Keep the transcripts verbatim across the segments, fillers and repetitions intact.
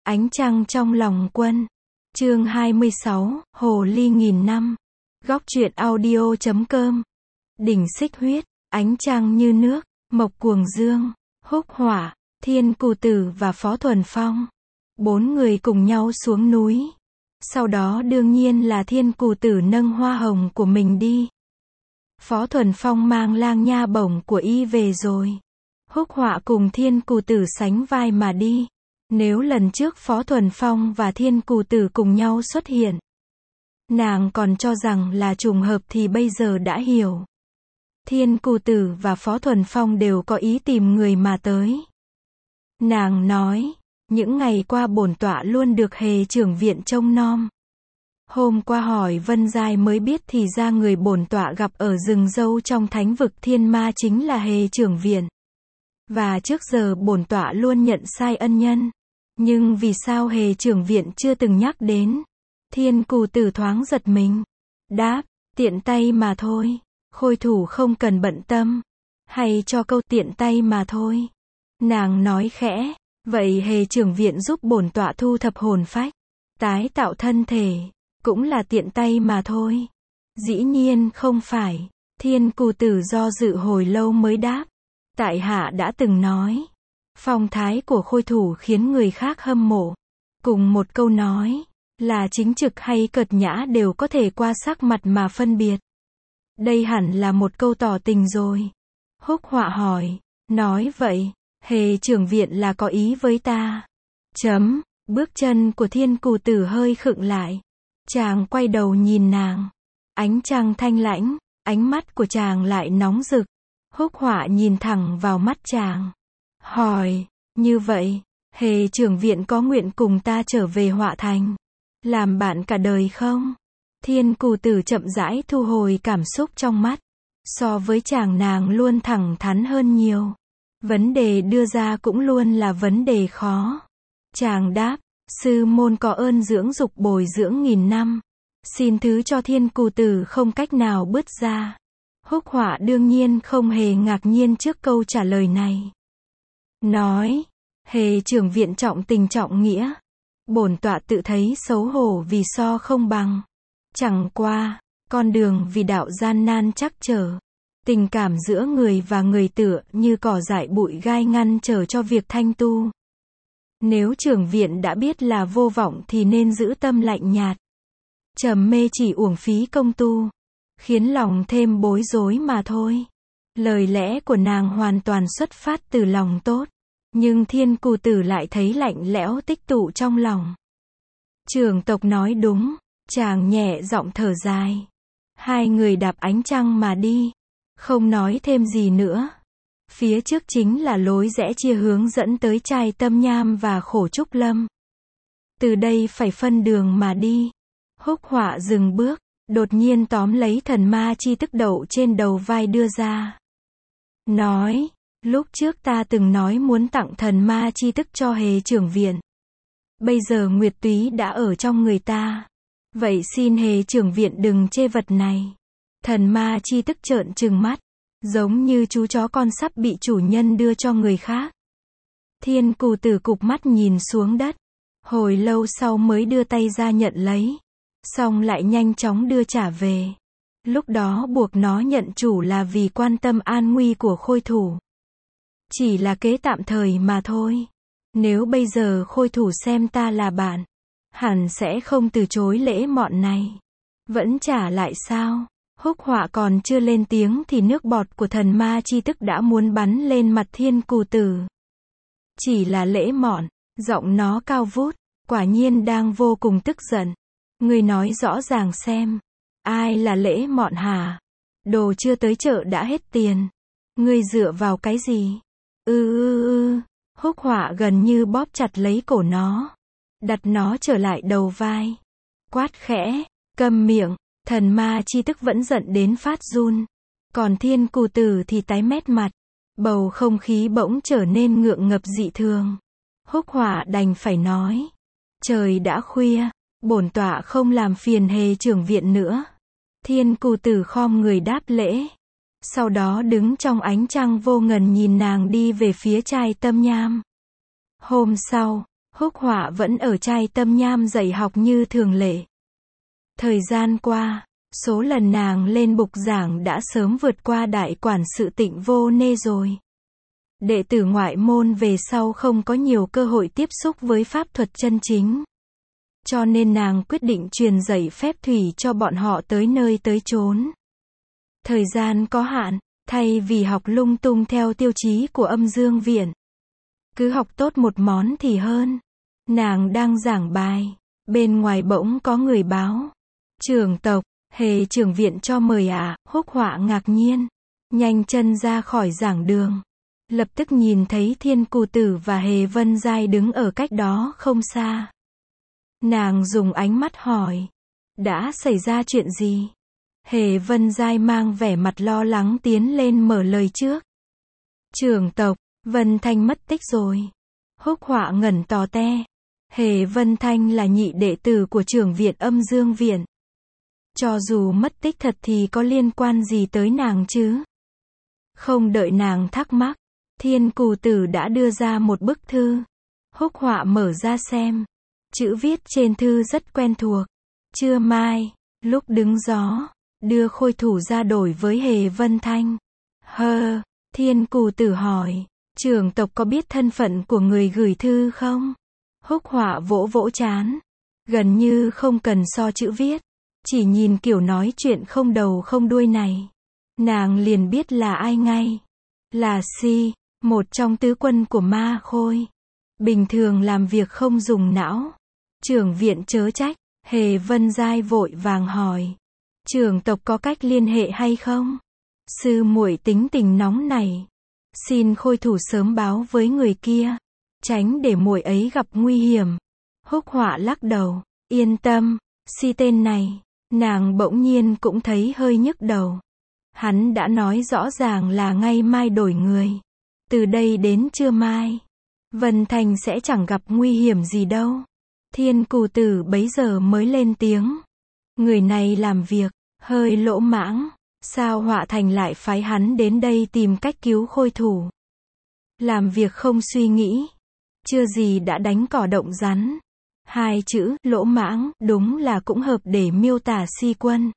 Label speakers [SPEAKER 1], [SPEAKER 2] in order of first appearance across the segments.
[SPEAKER 1] Ánh trăng trong lòng quân. Chương hai mươi sáu, Hồ ly nghìn năm. Góc truyện audio chấm com. Đỉnh xích huyết, ánh trăng như nước, Mộc Cuồng Dương, Húc Hỏa, Thiên Cù Tử và Phó Thuần Phong. Bốn người cùng nhau xuống núi. Sau đó đương nhiên là Thiên Cù Tử nâng hoa hồng của mình đi. Phó Thuần Phong mang lang nha bổng của y về rồi. Húc Họa cùng Thiên Cù Tử sánh vai mà đi. Nếu lần trước Phó Thuần Phong và Thiên Cù Tử cùng nhau xuất hiện, nàng còn cho rằng là trùng hợp thì bây giờ đã hiểu. Thiên Cù Tử và Phó Thuần Phong đều có ý tìm người mà tới. Nàng nói, những ngày qua bổn tọa luôn được Hề trưởng viện trông nom. Hôm qua hỏi Vân Giai mới biết thì ra người bổn tọa gặp ở rừng dâu trong thánh vực thiên ma chính là Hề trưởng viện. Và trước giờ bổn tọa luôn nhận sai ân nhân. Nhưng vì sao Hề trưởng viện chưa từng nhắc đến? Thiên Cù Tử thoáng giật mình. Đáp, tiện tay mà thôi. Khôi thủ không cần bận tâm. Hay cho câu tiện tay mà thôi. Nàng nói khẽ, vậy Hề trưởng viện giúp bổn tọa thu thập hồn phách, tái tạo thân thể, cũng là tiện tay mà thôi. Dĩ nhiên không phải. Thiên Cù Tử do dự hồi lâu mới đáp. Tại hạ đã từng nói, phong thái của khôi thủ khiến người khác hâm mộ. Cùng một câu nói, là chính trực hay cợt nhã đều có thể qua sắc mặt mà phân biệt. Đây hẳn là một câu tỏ tình rồi. Húc Họa hỏi, nói vậy, Hề trưởng viện là có ý với ta. Chấm, bước chân của Thiên Cù Tử hơi khựng lại. Chàng quay đầu nhìn nàng. Ánh trăng thanh lãnh, ánh mắt của chàng lại nóng rực. Húc Họa nhìn thẳng vào mắt chàng. Hỏi, như vậy, Hề trưởng viện có nguyện cùng ta trở về Họa Thành, làm bạn cả đời không? Thiên Cù Tử chậm rãi thu hồi cảm xúc trong mắt. So với chàng nàng luôn thẳng thắn hơn nhiều. Vấn đề đưa ra cũng luôn là vấn đề khó. Chàng đáp, sư môn có ơn dưỡng dục bồi dưỡng nghìn năm. Xin thứ cho Thiên Cù Tử không cách nào bứt ra. Húc Họa đương nhiên không hề ngạc nhiên trước câu trả lời này. Nói, Hề trưởng viện trọng tình trọng nghĩa. Bổn tọa tự thấy xấu hổ vì so không bằng. Chẳng qua, con đường vì đạo gian nan chắc trở. Tình cảm giữa người và người tựa như cỏ dại bụi gai ngăn trở cho việc thanh tu. Nếu trưởng viện đã biết là vô vọng thì nên giữ tâm lạnh nhạt. Trầm mê chỉ uổng phí công tu. Khiến lòng thêm bối rối mà thôi. Lời lẽ của nàng hoàn toàn xuất phát từ lòng tốt. Nhưng Thiên Cù Tử lại thấy lạnh lẽo tích tụ trong lòng. Trưởng tộc nói đúng. Chàng nhẹ giọng thở dài. Hai người đạp ánh trăng mà đi. Không nói thêm gì nữa. Phía trước chính là lối rẽ chia hướng dẫn tới Trai Tâm Nham và Khổ Trúc Lâm. Từ đây phải phân đường mà đi. Húc Họa dừng bước, đột nhiên tóm lấy thần ma chi tức đậu trên đầu vai đưa ra. Nói, lúc trước ta từng nói muốn tặng thần ma chi tức cho Hề trưởng viện. Bây giờ Nguyệt Túy đã ở trong người ta. Vậy xin Hề trưởng viện đừng chê vật này. Thần ma chi tức trợn trừng mắt, giống như chú chó con sắp bị chủ nhân đưa cho người khác. Thiên Cù Tử cụp mắt nhìn xuống đất. Hồi lâu sau mới đưa tay ra nhận lấy. Xong lại nhanh chóng đưa trả về. Lúc đó buộc nó nhận chủ là vì quan tâm an nguy của khôi thủ. Chỉ là kế tạm thời mà thôi. Nếu bây giờ khôi thủ xem ta là bạn, hẳn sẽ không từ chối lễ mọn này. Vẫn trả lại sao? Húc Họa còn chưa lên tiếng thì nước bọt của thần ma chi tức đã muốn bắn lên mặt Thiên Cù Tử. Chỉ là lễ mọn, giọng nó cao vút, quả nhiên đang vô cùng tức giận. Ngươi nói rõ ràng xem, ai là lễ mọn hả? Đồ chưa tới chợ đã hết tiền. Ngươi dựa vào cái gì? Ư ư ư, Húc Họa gần như bóp chặt lấy cổ nó. Đặt nó trở lại đầu vai. Quát khẽ, câm miệng. Thần ma chi tức vẫn giận đến phát run. Còn Thiên Cù Tử thì tái mét mặt. Bầu không khí bỗng trở nên ngượng ngập dị thường. Húc Họa đành phải nói. Trời đã khuya, bổn tọa không làm phiền Hề trưởng viện nữa. Thiên Cù Tử khom người đáp lễ. Sau đó đứng trong ánh trăng vô ngần nhìn nàng đi về phía Trai Tâm Nham. Hôm sau, Húc Họa vẫn ở trai tâm nham dạy học như thường lệ. Thời gian qua, số lần nàng lên bục giảng đã sớm vượt qua đại quản sự Tịnh Vô Nê rồi. Đệ tử ngoại môn về sau không có nhiều cơ hội tiếp xúc với pháp thuật chân chính. Cho nên nàng quyết định truyền dạy phép thủy cho bọn họ tới nơi tới chốn. Thời gian có hạn, thay vì học lung tung theo tiêu chí của Âm Dương Viện. Cứ học tốt một món thì hơn. Nàng đang giảng bài, bên ngoài bỗng có người báo. Trưởng tộc, Hề trưởng viện cho mời ạ, à. Húc Họa ngạc nhiên. Nhanh chân ra khỏi giảng đường. Lập tức nhìn thấy Thiên Cù Tử và Hề Vân Giai đứng ở cách đó không xa. Nàng dùng ánh mắt hỏi. Đã xảy ra chuyện gì? Hề Vân Giai mang vẻ mặt lo lắng tiến lên mở lời trước. Trưởng tộc, Vân Thanh mất tích rồi. Húc Họa ngẩn tò te. Hề Vân Thanh là nhị đệ tử của trưởng viện Âm Dương Viện. Cho dù mất tích thật thì có liên quan gì tới nàng chứ? Không đợi nàng thắc mắc, Thiên Cù Tử đã đưa ra một bức thư. Húc Họa mở ra xem. Chữ viết trên thư rất quen thuộc. Trưa mai, lúc đứng gió, đưa khôi thủ ra đổi với Hề Vân Thanh. Hơ, Thiên Cù Tử hỏi, trưởng tộc có biết thân phận của người gửi thư không? Húc Họa vỗ vỗ trán. Gần như không cần so chữ viết. Chỉ nhìn kiểu nói chuyện không đầu không đuôi này. Nàng liền biết là ai ngay. Là Si, một trong tứ quân của Ma Khôi. Bình thường làm việc không dùng não. Trưởng viện chớ trách. Hề Vân Giai vội vàng hỏi. Trưởng tộc có cách liên hệ hay không? Sư muội tính tình nóng này. Xin khôi thủ sớm báo với người kia. Tránh để muội ấy gặp nguy hiểm. Húc Họa lắc đầu. Yên tâm, Si tên này. Nàng bỗng nhiên cũng thấy hơi nhức đầu. Hắn đã nói rõ ràng là ngày mai đổi người. Từ đây đến trưa mai, Vân Thành sẽ chẳng gặp nguy hiểm gì đâu. Thiên Cù Tử bấy giờ mới lên tiếng. Người này làm việc hơi lỗ mãng. Sao Họa Thành lại phái hắn đến đây tìm cách cứu khôi thủ? Làm việc không suy nghĩ. Chưa gì đã đánh cỏ động rắn. Hai chữ, lỗ mãng, đúng là cũng hợp để miêu tả Si quân.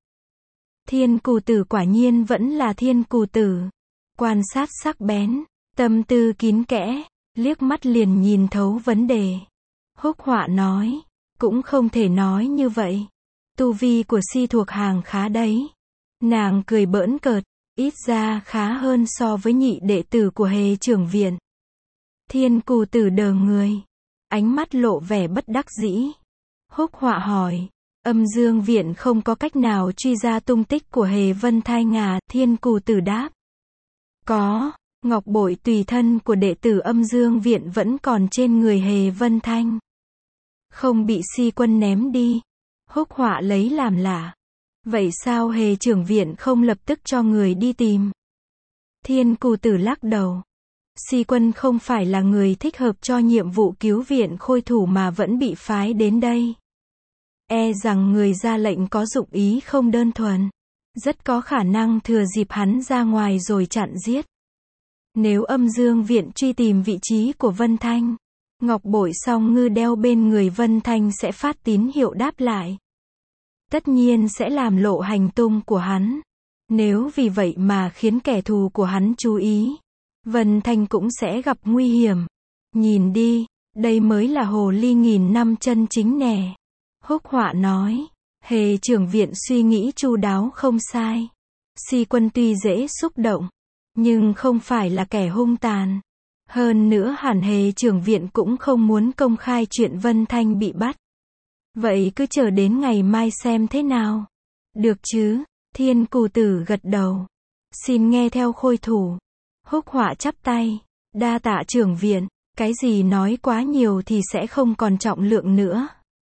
[SPEAKER 1] Thiên Cù Tử quả nhiên vẫn là Thiên Cù Tử. Quan sát sắc bén, tâm tư kín kẽ, liếc mắt liền nhìn thấu vấn đề. Húc Họa nói, cũng không thể nói như vậy. Tu vi của Si thuộc hàng khá đấy. Nàng cười bỡn cợt, ít ra khá hơn so với nhị đệ tử của Hề trưởng viện. Thiên Cù Tử đờ người. Ánh mắt lộ vẻ bất đắc dĩ. Húc Họa hỏi. Âm Dương Viện không có cách nào truy ra tung tích của Hề Vân Thanh à? Thiên Cù Tử đáp. Có, ngọc bội tùy thân của đệ tử Âm Dương Viện vẫn còn trên người Hề Vân Thanh. Không bị Si quân ném đi. Húc Họa lấy làm lạ. Vậy sao Hề trưởng viện không lập tức cho người đi tìm? Thiên Cù Tử lắc đầu. Si quân không phải là người thích hợp cho nhiệm vụ cứu viện khôi thủ mà vẫn bị phái đến đây. E rằng người ra lệnh có dụng ý không đơn thuần. Rất có khả năng thừa dịp hắn ra ngoài rồi chặn giết. Nếu Âm Dương Viện truy tìm vị trí của Vân Thanh, ngọc bội song ngư đeo bên người Vân Thanh sẽ phát tín hiệu đáp lại. Tất nhiên sẽ làm lộ hành tung của hắn. Nếu vì vậy mà khiến kẻ thù của hắn chú ý, Vân Thanh cũng sẽ gặp nguy hiểm. Nhìn đi, đây mới là hồ ly nghìn năm chân chính nè. Húc Họa nói. Hề trưởng viện suy nghĩ chu đáo không sai. Si quân tuy dễ xúc động, nhưng không phải là kẻ hung tàn. Hơn nữa hẳn Hề trưởng viện cũng không muốn công khai chuyện Vân Thanh bị bắt. Vậy cứ chờ đến ngày mai xem thế nào. Được chứ? Thiên Cù Tử gật đầu. Xin nghe theo khôi thủ. Húc Họa chắp tay. Đa tạ trưởng viện. Cái gì nói quá nhiều thì sẽ không còn trọng lượng nữa.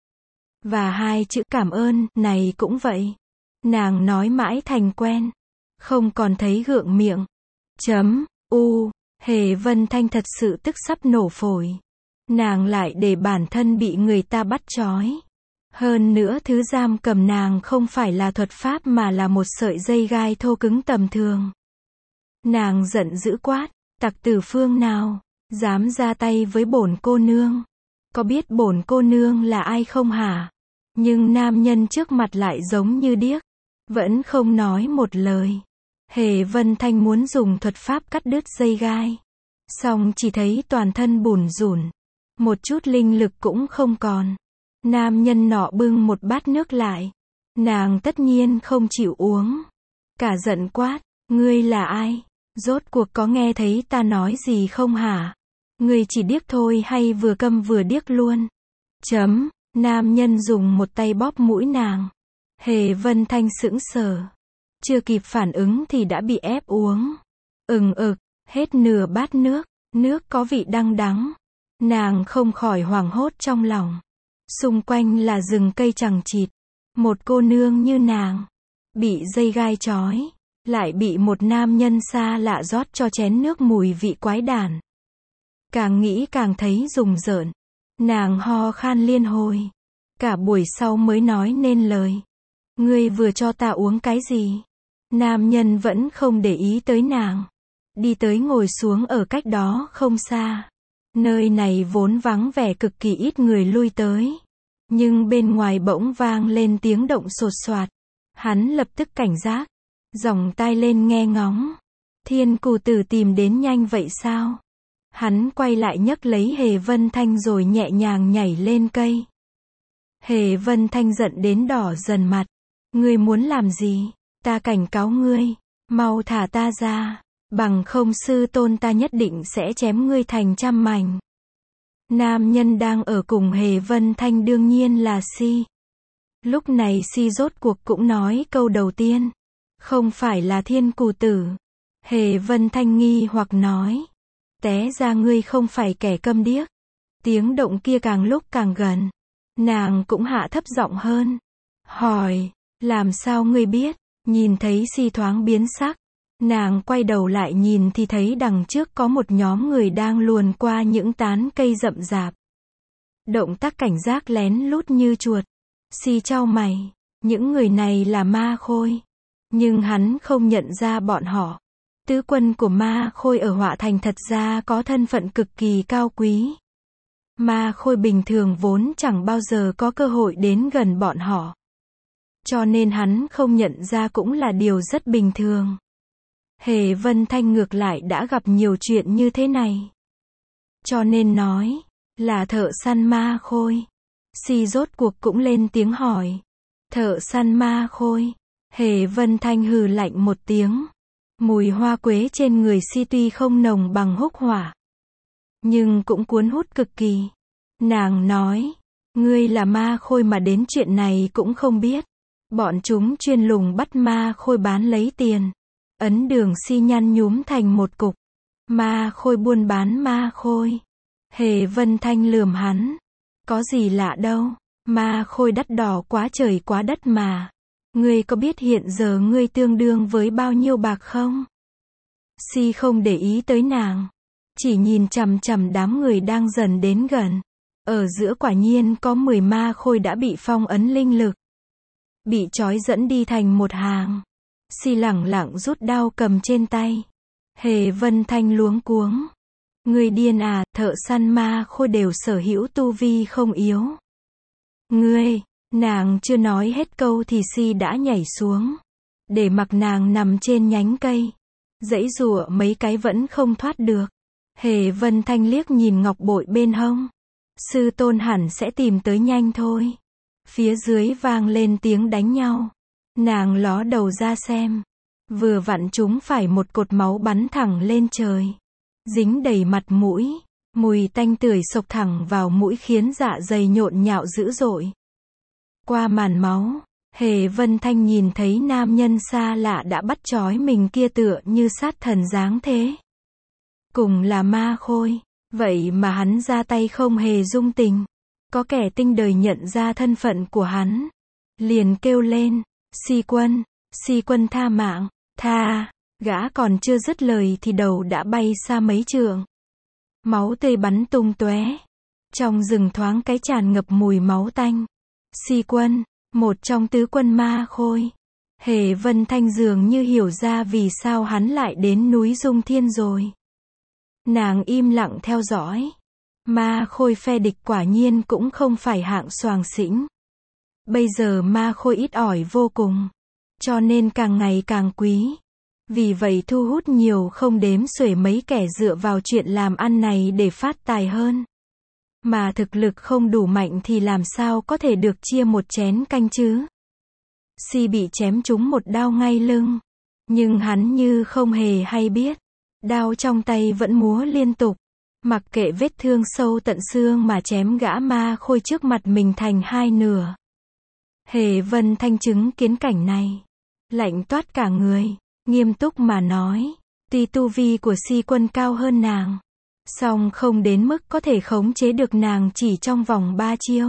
[SPEAKER 1] Và hai chữ cảm ơn này cũng vậy. Nàng nói mãi thành quen. Không còn thấy gượng miệng. Chấm. U. Hề Vân Thanh thật sự tức sắp nổ phổi. Nàng lại để bản thân bị người ta bắt trói. Hơn nữa thứ giam cầm nàng không phải là thuật pháp mà là một sợi dây gai thô cứng tầm thường. Nàng giận dữ quát. Tặc tử phương nào dám ra tay với bổn cô nương? có biết bổn cô nương là ai không hả? Nhưng nam nhân trước mặt lại giống như điếc, vẫn không nói một lời. Hề Vân Thanh muốn dùng thuật pháp cắt đứt dây gai, song chỉ thấy toàn thân bủn rủn, một chút linh lực cũng không còn. Nam nhân nọ bưng một bát nước lại, nàng tất nhiên không chịu uống, cả giận quát, ngươi là ai? Rốt cuộc có nghe thấy ta nói gì không hả? Ngươi chỉ điếc thôi hay vừa câm vừa điếc luôn? Chấm, nam nhân dùng một tay bóp mũi nàng. Hề Vân Thanh sững sờ, chưa kịp phản ứng thì đã bị ép uống. Ừng ực, hết nửa bát nước, nước có vị đắng đắng. Nàng không khỏi hoảng hốt trong lòng. Xung quanh là rừng cây chằng chịt. Một cô nương như nàng, bị dây gai trói, lại bị một nam nhân xa lạ rót cho chén nước mùi vị quái đản. Càng nghĩ càng thấy rùng rợn. Nàng ho khan liên hồi. Cả buổi sau mới nói nên lời. Ngươi vừa cho ta uống cái gì? Nam nhân vẫn không để ý tới nàng. Đi tới ngồi xuống ở cách đó không xa. Nơi này vốn vắng vẻ cực kỳ ít người lui tới. Nhưng bên ngoài bỗng vang lên tiếng động sột soạt. Hắn lập tức cảnh giác. Dòng tai lên nghe ngóng. Thiên Cù Tử tìm đến nhanh vậy sao? Hắn quay lại nhấc lấy Hề Vân Thanh rồi nhẹ nhàng nhảy lên cây. Hề Vân Thanh giận đến đỏ dần mặt. Ngươi muốn làm gì? Ta cảnh cáo ngươi. Mau thả ta ra. Bằng không sư tôn ta nhất định sẽ chém ngươi thành trăm mảnh. Nam nhân đang ở cùng Hề Vân Thanh đương nhiên là Si. Lúc này Si rốt cuộc cũng nói câu đầu tiên. Không phải là Thiên Cù Tử. Hề Vân Thanh nghi hoặc nói. Té ra ngươi không phải kẻ câm điếc. Tiếng động kia càng lúc càng gần. Nàng cũng hạ thấp giọng hơn. Hỏi, làm sao ngươi biết? Nhìn thấy Si thoáng biến sắc. Nàng quay đầu lại nhìn thì thấy đằng trước có một nhóm người đang luồn qua những tán cây rậm rạp. Động tác cảnh giác lén lút như chuột. Si chau mày. Những người này là Ma Khôi. Nhưng hắn không nhận ra bọn họ. Tứ quân của Ma Khôi ở Họa Thành thật ra có thân phận cực kỳ cao quý. Ma Khôi bình thường vốn chẳng bao giờ có cơ hội đến gần bọn họ. Cho nên hắn không nhận ra cũng là điều rất bình thường. Hề Vân Thanh ngược lại đã gặp nhiều chuyện như thế này. Cho nên nói, là thợ săn Ma Khôi. Si rốt cuộc cũng lên tiếng hỏi. Thợ săn Ma Khôi. Hề Vân Thanh hừ lạnh một tiếng. Mùi hoa quế trên người Si tuy không nồng bằng húc hỏa, nhưng cũng cuốn hút cực kỳ. Nàng nói, ngươi là Ma Khôi mà đến chuyện này cũng không biết. Bọn chúng chuyên lùng bắt Ma Khôi bán lấy tiền. Ấn Đường Si nhăn nhúm thành một cục. Ma Khôi buôn bán Ma Khôi. Hề Vân Thanh lườm hắn. Có gì lạ đâu. Ma Khôi đắt đỏ quá trời quá đất mà. Ngươi có biết hiện giờ ngươi tương đương với bao nhiêu bạc không? Si không để ý tới nàng. Chỉ nhìn chằm chằm đám người đang dần đến gần. Ở giữa quả nhiên có mười Ma Khôi đã bị phong ấn linh lực. Bị trói dẫn đi thành một hàng. Si lẳng lặng rút đao cầm trên tay. Hề Vân Thanh luống cuống. Ngươi điên à, thợ săn Ma Khôi đều sở hữu tu vi không yếu. Ngươi, nàng chưa nói hết câu thì Si đã nhảy xuống. Để mặc nàng nằm trên nhánh cây. Giãy giụa mấy cái vẫn không thoát được. Hề Vân Thanh liếc nhìn ngọc bội bên hông. Sư tôn hẳn sẽ tìm tới nhanh thôi. Phía dưới vang lên tiếng đánh nhau. Nàng ló đầu ra xem. Vừa vặn chúng phải một cột máu bắn thẳng lên trời. Dính đầy mặt mũi. Mùi tanh tưởi xộc thẳng vào mũi khiến dạ dày nhộn nhạo dữ dội. Qua màn máu, Hề Vân Thanh nhìn thấy nam nhân xa lạ đã bắt trói mình kia tựa như sát thần dáng thế. Cùng là Ma Khôi, vậy mà hắn ra tay không hề dung tình. Có kẻ tinh đời nhận ra thân phận của hắn. Liền kêu lên, Si quân, Si quân tha mạng, tha, gã còn chưa dứt lời thì đầu đã bay xa mấy trượng. Máu tươi bắn tung tóe. Trong rừng thoáng cái tràn ngập mùi máu tanh. Si quân, một trong tứ quân Ma Khôi. Hề Vân Thanh dường như hiểu ra vì sao hắn lại đến núi Dung Thiên rồi. Nàng im lặng theo dõi. Ma Khôi phe địch quả nhiên cũng không phải hạng xoàng xĩnh. Bây giờ Ma Khôi ít ỏi vô cùng, cho nên càng ngày càng quý. Vì vậy thu hút nhiều không đếm xuể mấy kẻ dựa vào chuyện làm ăn này để phát tài hơn. Mà thực lực không đủ mạnh thì làm sao có thể được chia một chén canh chứ. Si bị chém trúng một đao ngay lưng, nhưng hắn như không hề hay biết. Đao trong tay vẫn múa liên tục, mặc kệ vết thương sâu tận xương mà chém gã Ma Khôi trước mặt mình thành hai nửa. Hề Vân Thanh chứng kiến cảnh này, lạnh toát cả người, nghiêm túc mà nói, tuy tu vi của Si Quân cao hơn nàng, song không đến mức có thể khống chế được nàng chỉ trong vòng ba chiêu.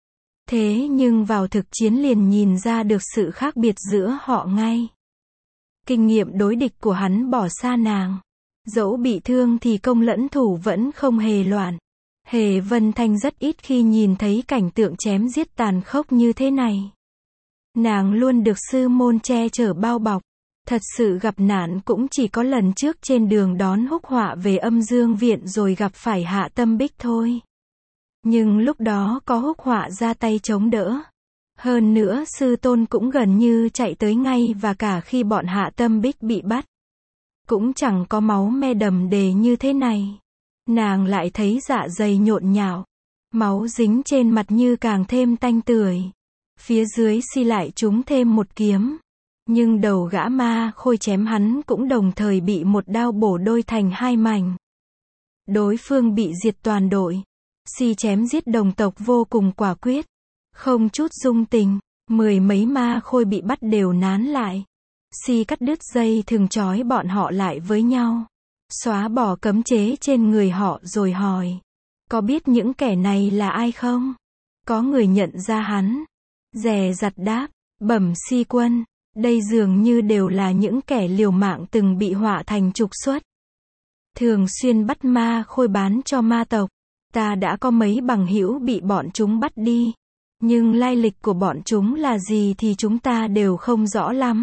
[SPEAKER 1] Thế nhưng vào thực chiến liền nhìn ra được sự khác biệt giữa họ ngay. Kinh nghiệm đối địch của hắn bỏ xa nàng. Dẫu bị thương thì công lẫn thủ vẫn không hề loạn. Hề Vân Thanh rất ít khi nhìn thấy cảnh tượng chém giết tàn khốc như thế này. Nàng luôn được sư môn che chở bao bọc. Thật sự gặp nạn cũng chỉ có lần trước trên đường đón Húc Họa về Âm Dương Viện rồi gặp phải Hạ Tâm Bích thôi. Nhưng lúc đó có Húc Họa ra tay chống đỡ. Hơn nữa sư tôn cũng gần như chạy tới ngay, và cả khi bọn Hạ Tâm Bích bị bắt, cũng chẳng có máu me đầm đề như thế này. Nàng lại thấy dạ dày nhộn nhạo, máu dính trên mặt như càng thêm tanh tưởi. Phía dưới Si lại trúng thêm một kiếm. Nhưng đầu gã Ma Khôi chém hắn cũng đồng thời bị một đao bổ đôi thành hai mảnh. Đối phương bị diệt toàn đội. Si chém giết đồng tộc vô cùng quả quyết, không chút dung tình. Mười mấy Ma Khôi bị bắt đều nán lại. Si cắt đứt dây thừng trói bọn họ lại với nhau, xóa bỏ cấm chế trên người họ rồi hỏi, có biết những kẻ này là ai không? Có người nhận ra hắn, dè dặt đáp, bẩm Si Quân, đây dường như đều là những kẻ liều mạng từng bị Họa Thành trục xuất, thường xuyên bắt Ma Khôi bán cho ma tộc. Ta đã có mấy bằng hữu bị bọn chúng bắt đi, nhưng lai lịch của bọn chúng là gì thì chúng ta đều không rõ lắm.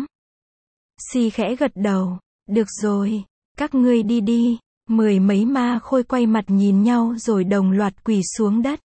[SPEAKER 1] Si khẽ gật đầu, được rồi, các ngươi đi đi. Mười mấy Ma Khôi quay mặt nhìn nhau rồi đồng loạt quỳ xuống đất.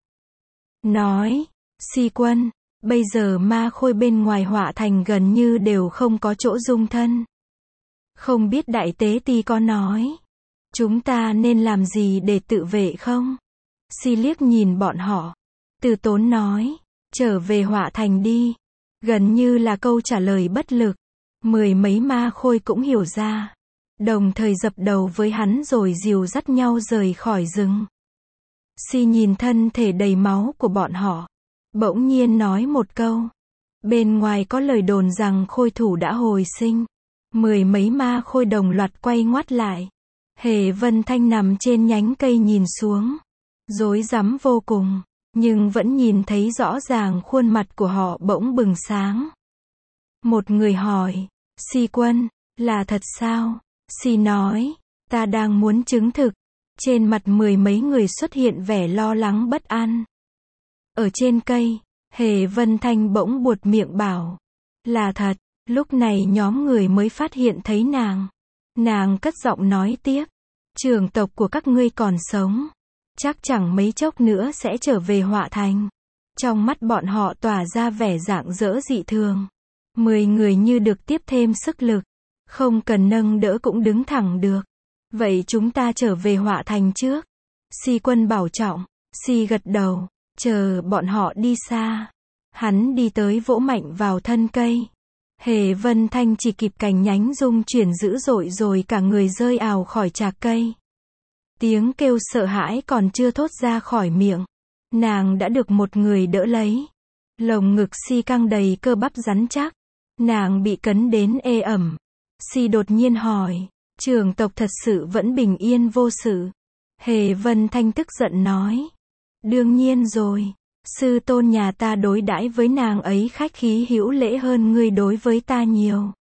[SPEAKER 1] Nói, Si Quân, bây giờ Ma Khôi bên ngoài Họa Thành gần như đều không có chỗ dung thân. Không biết Đại Tế Ti có nói, chúng ta nên làm gì để tự vệ không? Si liếc nhìn bọn họ, từ tốn nói, trở về Họa Thành đi. Gần như là câu trả lời bất lực. Mười mấy Ma Khôi cũng hiểu ra, đồng thời dập đầu với hắn rồi dìu dắt nhau rời khỏi rừng. Si nhìn thân thể đầy máu của bọn họ, bỗng nhiên nói một câu, bên ngoài có lời đồn rằng Khôi thủ đã hồi sinh. Mười mấy Ma Khôi đồng loạt quay ngoắt lại. Hề Vân Thanh nằm trên nhánh cây nhìn xuống, rối rắm vô cùng, nhưng vẫn nhìn thấy rõ ràng khuôn mặt của họ bỗng bừng sáng. Một người hỏi, Si Quân, là thật sao? Si nói, ta đang muốn chứng thực. Trên mặt mười mấy người xuất hiện vẻ lo lắng bất an. Ở trên cây, Hề Vân Thanh bỗng buột miệng bảo, là thật. Lúc này nhóm người mới phát hiện thấy nàng. Nàng cất giọng nói tiếp, trưởng tộc của các ngươi còn sống, chắc chẳng mấy chốc nữa sẽ trở về Họa Thành. Trong mắt bọn họ tỏa ra vẻ rạng rỡ dị thường. Mười người như được tiếp thêm sức lực, không cần nâng đỡ cũng đứng thẳng được. Vậy chúng ta trở về Họa Thành trước. Si Quân bảo trọng. Si gật đầu, chờ bọn họ đi xa. Hắn đi tới vỗ mạnh vào thân cây. Hề Vân Thanh chỉ kịp cành nhánh rung chuyển dữ dội rồi cả người rơi ào khỏi trạc cây. Tiếng kêu sợ hãi còn chưa thốt ra khỏi miệng, nàng đã được một người đỡ lấy. Lồng ngực Si căng đầy cơ bắp rắn chắc. Nàng bị cấn đến ê ẩm. Si đột nhiên hỏi, trưởng tộc thật sự vẫn bình yên vô sự? Hề Vân Thanh tức giận nói, đương nhiên rồi. Sư tôn nhà ta đối đãi với nàng ấy khách khí hữu lễ hơn ngươi đối với ta nhiều.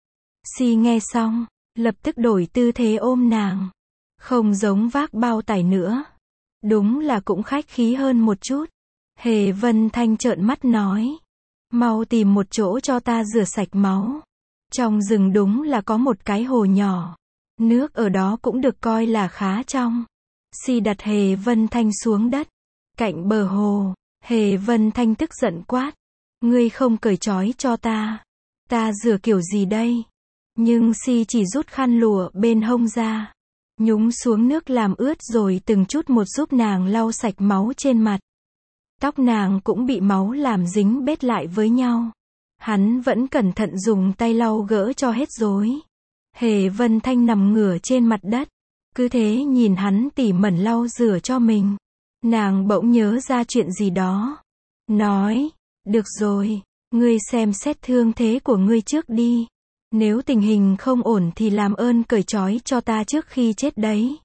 [SPEAKER 1] Si nghe xong, lập tức đổi tư thế ôm nàng. Không giống vác bao tải nữa. Đúng là cũng khách khí hơn một chút. Hề Vân Thanh trợn mắt nói, mau tìm một chỗ cho ta rửa sạch máu. Trong rừng đúng là có một cái hồ nhỏ. Nước ở đó cũng được coi là khá trong. Si đặt Hề Vân Thanh xuống đất, cạnh bờ hồ. Hề Vân Thanh tức giận quát. Ngươi không cởi trói cho ta. Ta rửa kiểu gì đây? Nhưng Si chỉ rút khăn lụa bên hông ra, nhúng xuống nước làm ướt rồi từng chút một giúp nàng lau sạch máu trên mặt. Tóc nàng cũng bị máu làm dính bết lại với nhau. Hắn vẫn cẩn thận dùng tay lau gỡ cho hết rối. Hề Vân Thanh nằm ngửa trên mặt đất, cứ thế nhìn hắn tỉ mẩn lau rửa cho mình. Nàng bỗng nhớ ra chuyện gì đó, nói, được rồi, ngươi xem xét thương thế của ngươi trước đi. Nếu tình hình không ổn thì làm ơn cởi trói cho ta trước khi chết đấy.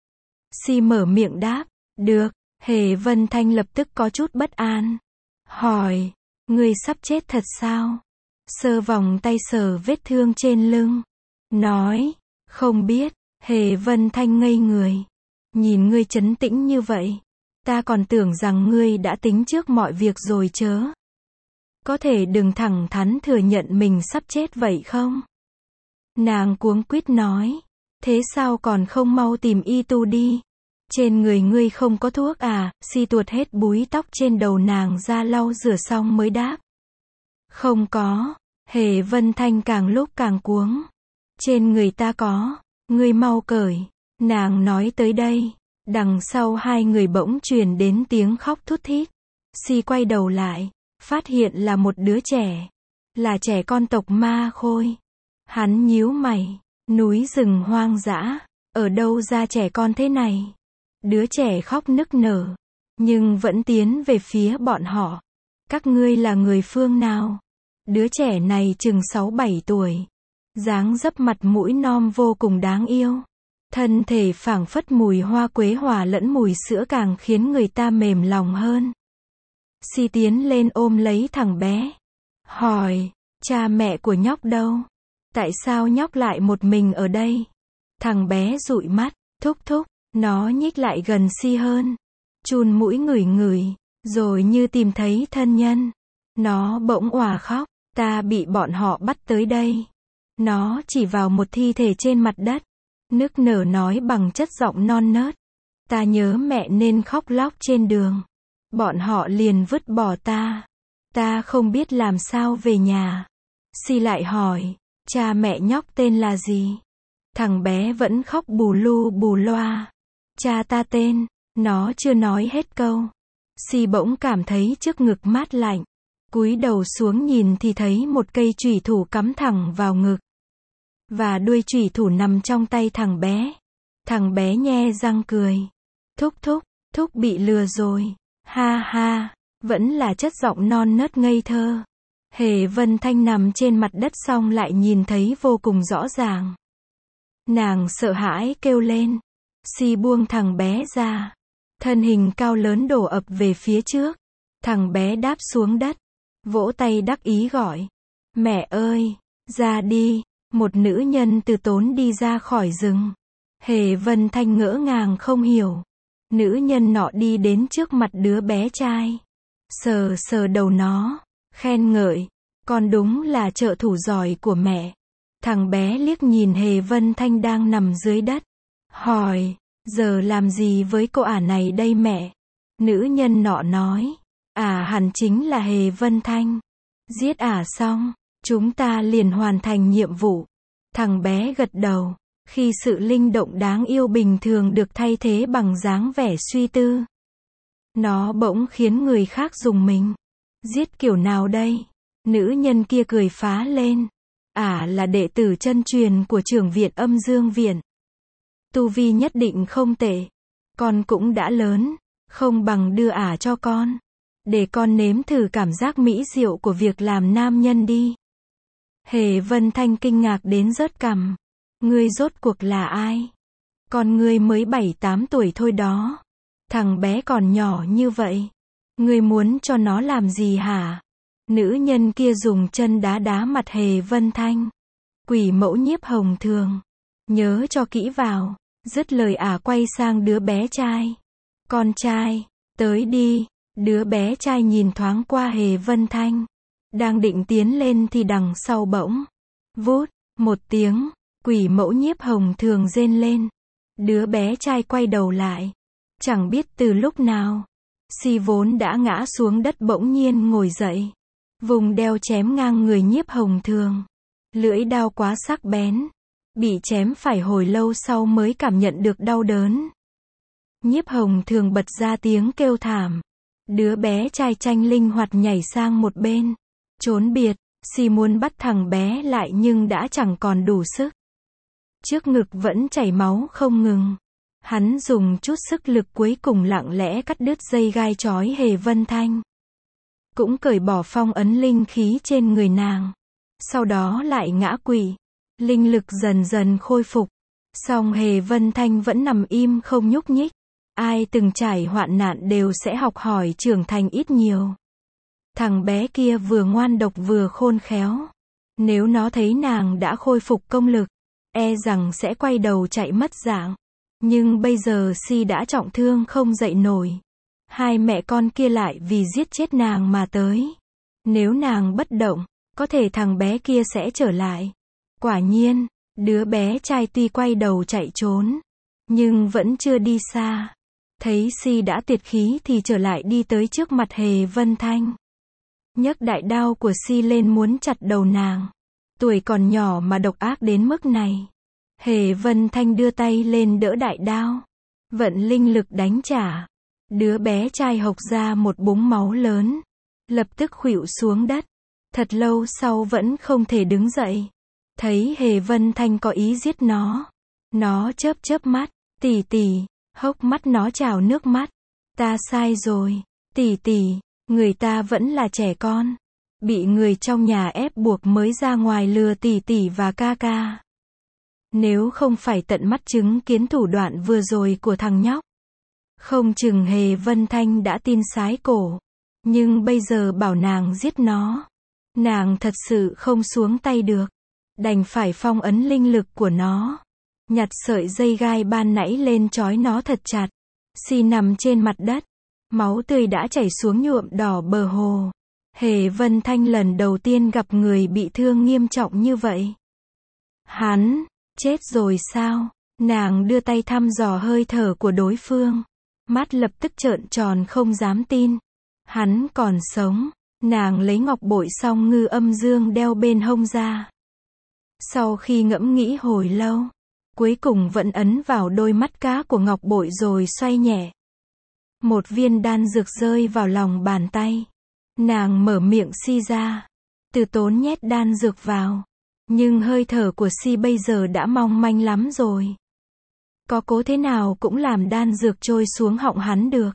[SPEAKER 1] Si mở miệng đáp, được. Hề Vân Thanh lập tức có chút bất an. Hỏi, ngươi sắp chết thật sao? Sơ vòng tay sờ vết thương trên lưng. Nói, không biết. Hề Vân Thanh ngây người. Nhìn ngươi trấn tĩnh như vậy, ta còn tưởng rằng ngươi đã tính trước mọi việc rồi chớ. Có thể đừng thẳng thắn thừa nhận mình sắp chết vậy không? Nàng cuống quýt nói, thế sao còn không mau tìm y tu đi? Trên người ngươi không có thuốc à? Si tuột hết búi tóc trên đầu nàng ra lau rửa xong mới đáp. Không có. Hề Vân Thanh càng lúc càng cuống. Trên người ta có, ngươi mau cởi. Nàng nói tới đây, đằng sau hai người bỗng truyền đến tiếng khóc thút thít. Si quay đầu lại, phát hiện là một đứa trẻ, là trẻ con tộc Ma Khôi. Hắn nhíu mày, núi rừng hoang dã, ở đâu ra trẻ con thế này? Đứa trẻ khóc nức nở, nhưng vẫn tiến về phía bọn họ. Các ngươi là người phương nào? Đứa trẻ này chừng sáu bảy tuổi, dáng dấp mặt mũi non vô cùng đáng yêu. Thân thể phảng phất mùi hoa quế hòa lẫn mùi sữa càng khiến người ta mềm lòng hơn. Si tiến lên ôm lấy thằng bé, hỏi, cha mẹ của nhóc đâu? Tại sao nhóc lại một mình ở đây? Thằng bé dụi mắt, thúc thúc, nó nhích lại gần Si hơn, chun mũi ngửi ngửi, rồi như tìm thấy thân nhân. Nó bỗng òa khóc, ta bị bọn họ bắt tới đây. Nó chỉ vào một thi thể trên mặt đất, nức nở nói bằng chất giọng non nớt. Ta nhớ mẹ nên khóc lóc trên đường. Bọn họ liền vứt bỏ ta. Ta không biết làm sao về nhà. Si lại hỏi, cha mẹ nhóc tên là gì? Thằng bé vẫn khóc bù lu bù loa. Cha ta tên, nó chưa nói hết câu. Si bỗng cảm thấy trước ngực mát lạnh. Cúi đầu xuống nhìn thì thấy một cây chủy thủ cắm thẳng vào ngực. Và đuôi chủy thủ nằm trong tay thằng bé. Thằng bé nhe răng cười. Thúc thúc, thúc bị lừa rồi. Ha ha, vẫn là chất giọng non nớt ngây thơ. Hề Vân Thanh nằm trên mặt đất xong lại nhìn thấy vô cùng rõ ràng. Nàng sợ hãi kêu lên. Si buông thằng bé ra. Thân hình cao lớn đổ ập về phía trước. Thằng bé đáp xuống đất, vỗ tay đắc ý gọi. Mẹ ơi, ra đi. Một nữ nhân từ tốn đi ra khỏi rừng. Hề Vân Thanh ngỡ ngàng không hiểu. Nữ nhân nọ đi đến trước mặt đứa bé trai, sờ sờ đầu nó, khen ngợi, con đúng là trợ thủ giỏi của mẹ. Thằng bé liếc nhìn Hề Vân Thanh đang nằm dưới đất, hỏi, giờ làm gì với cô ả này đây mẹ? Nữ nhân nọ nói, ả hẳn chính là Hề Vân Thanh. Giết ả xong, chúng ta liền hoàn thành nhiệm vụ. Thằng bé gật đầu. Khi sự linh động đáng yêu bình thường được thay thế bằng dáng vẻ suy tư, nó bỗng khiến người khác rùng mình. Giết kiểu nào đây? Nữ nhân kia cười phá lên. Ả à, là đệ tử chân truyền của trưởng viện Âm Dương Viện. Tu vi nhất định không tệ. Con cũng đã lớn, không bằng đưa ả à cho con. Để con nếm thử cảm giác mỹ diệu của việc làm nam nhân đi. Hề Vân Thanh kinh ngạc đến rớt cằm. Ngươi rốt cuộc là ai? Con ngươi mới bảy tám tuổi thôi đó. Thằng bé còn nhỏ như vậy. Ngươi muốn cho nó làm gì hả? Nữ nhân kia dùng chân đá đá mặt Hề Vân Thanh. Quỷ mẫu Nhiếp Hồng Thường. Nhớ cho kỹ vào. Dứt lời ả à quay sang đứa bé trai. Con trai, tới đi. Đứa bé trai nhìn thoáng qua Hề Vân Thanh. Đang định tiến lên thì đằng sau bỗng. Vút, một tiếng. Quỷ mẫu Nhiếp Hồng Thường rên lên. Đứa bé trai quay đầu lại, Chẳng biết từ lúc nào, Si vốn đã ngã xuống đất bỗng nhiên ngồi dậy. Vùng đeo chém ngang người Nhiếp Hồng Thường. Lưỡi đao quá sắc bén. Bị chém phải hồi lâu sau mới cảm nhận được đau đớn. Nhiếp Hồng Thường bật ra tiếng kêu thảm. Đứa bé trai tranh linh hoạt nhảy sang một bên. Trốn biệt, Si muốn bắt thằng bé lại nhưng đã chẳng còn đủ sức. Trước ngực vẫn chảy máu không ngừng. Hắn dùng chút sức lực cuối cùng lặng lẽ cắt đứt dây gai trói Hề Vân Thanh. Cũng cởi bỏ phong ấn linh khí trên người nàng. Sau đó lại ngã quỵ. Linh lực dần dần khôi phục. Song Hề Vân Thanh vẫn nằm im không nhúc nhích. Ai từng trải hoạn nạn đều sẽ học hỏi trưởng thành ít nhiều. Thằng bé kia vừa ngoan độc vừa khôn khéo. Nếu nó thấy nàng đã khôi phục công lực, e rằng sẽ quay đầu chạy mất dạng. Nhưng bây giờ Si đã trọng thương không dậy nổi. Hai mẹ con kia lại vì giết chết nàng mà tới. Nếu nàng bất động, có thể thằng bé kia sẽ trở lại. Quả nhiên, đứa bé trai tuy quay đầu chạy trốn, nhưng vẫn chưa đi xa. Thấy Si đã tuyệt khí thì trở lại đi tới trước mặt Hề Vân Thanh. Nhấc đại đao của Si lên muốn chặt đầu nàng. Tuổi còn nhỏ mà độc ác đến mức này. Hề Vân Thanh đưa tay lên đỡ đại đao. Vận linh lực đánh trả. Đứa bé trai hộc ra một búng máu lớn. Lập tức khuỵu xuống đất. Thật lâu sau vẫn không thể đứng dậy. Thấy Hề Vân Thanh có ý giết nó. Nó chớp chớp mắt. Tỷ tỷ. Hốc mắt nó trào nước mắt. Ta sai rồi. Tỷ tỷ. Người ta vẫn là trẻ con. Bị người trong nhà ép buộc mới ra ngoài lừa tỷ tỷ và ca ca. Nếu không phải tận mắt chứng kiến thủ đoạn vừa rồi của thằng nhóc, không chừng Hề Vân Thanh đã tin sái cổ. Nhưng bây giờ bảo nàng giết nó, nàng thật sự không xuống tay được. Đành phải phong ấn linh lực của nó. Nhặt sợi dây gai ban nãy lên trói nó thật chặt. Si nằm trên mặt đất. Máu tươi đã chảy xuống nhuộm đỏ bờ hồ. Hề Vân Thanh lần đầu tiên gặp người bị thương nghiêm trọng như vậy. Hắn, chết rồi sao? Nàng đưa tay thăm dò hơi thở của đối phương. Mắt lập tức trợn tròn không dám tin. Hắn còn sống. Nàng lấy ngọc bội song ngư âm dương đeo bên hông ra. Sau khi ngẫm nghĩ hồi lâu, cuối cùng vẫn ấn vào đôi mắt cá của ngọc bội rồi xoay nhẹ. Một viên đan dược rơi vào lòng bàn tay. Nàng mở miệng Si ra. Từ tốn nhét đan dược vào. Nhưng hơi thở của Si bây giờ đã mong manh lắm rồi. Có cố thế nào cũng làm đan dược trôi xuống họng hắn được.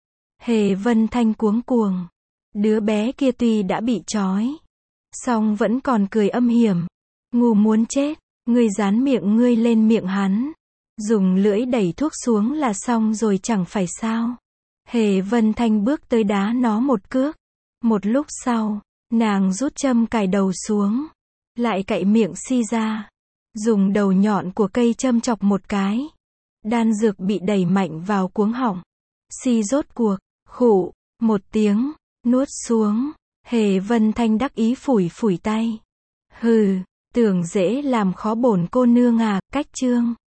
[SPEAKER 1] Hề Vân Thanh cuống cuồng. Đứa bé kia tuy đã bị trói, song vẫn còn cười âm hiểm. Ngu muốn chết, ngươi dán miệng ngươi lên miệng hắn. Dùng lưỡi đẩy thuốc xuống là xong rồi chẳng phải sao. Hề Vân Thanh bước tới đá nó một cước. Một lúc sau, nàng rút châm cài đầu xuống. Lại cạy miệng Si ra. Dùng đầu nhọn của cây châm chọc một cái. Đan dược bị đẩy mạnh vào cuống họng. Si rốt cuộc, khụ, một tiếng, nuốt xuống. Hề Vân Thanh đắc ý phủi phủi tay. Hừ, tưởng dễ làm khó bổn cô nương à, cách chương.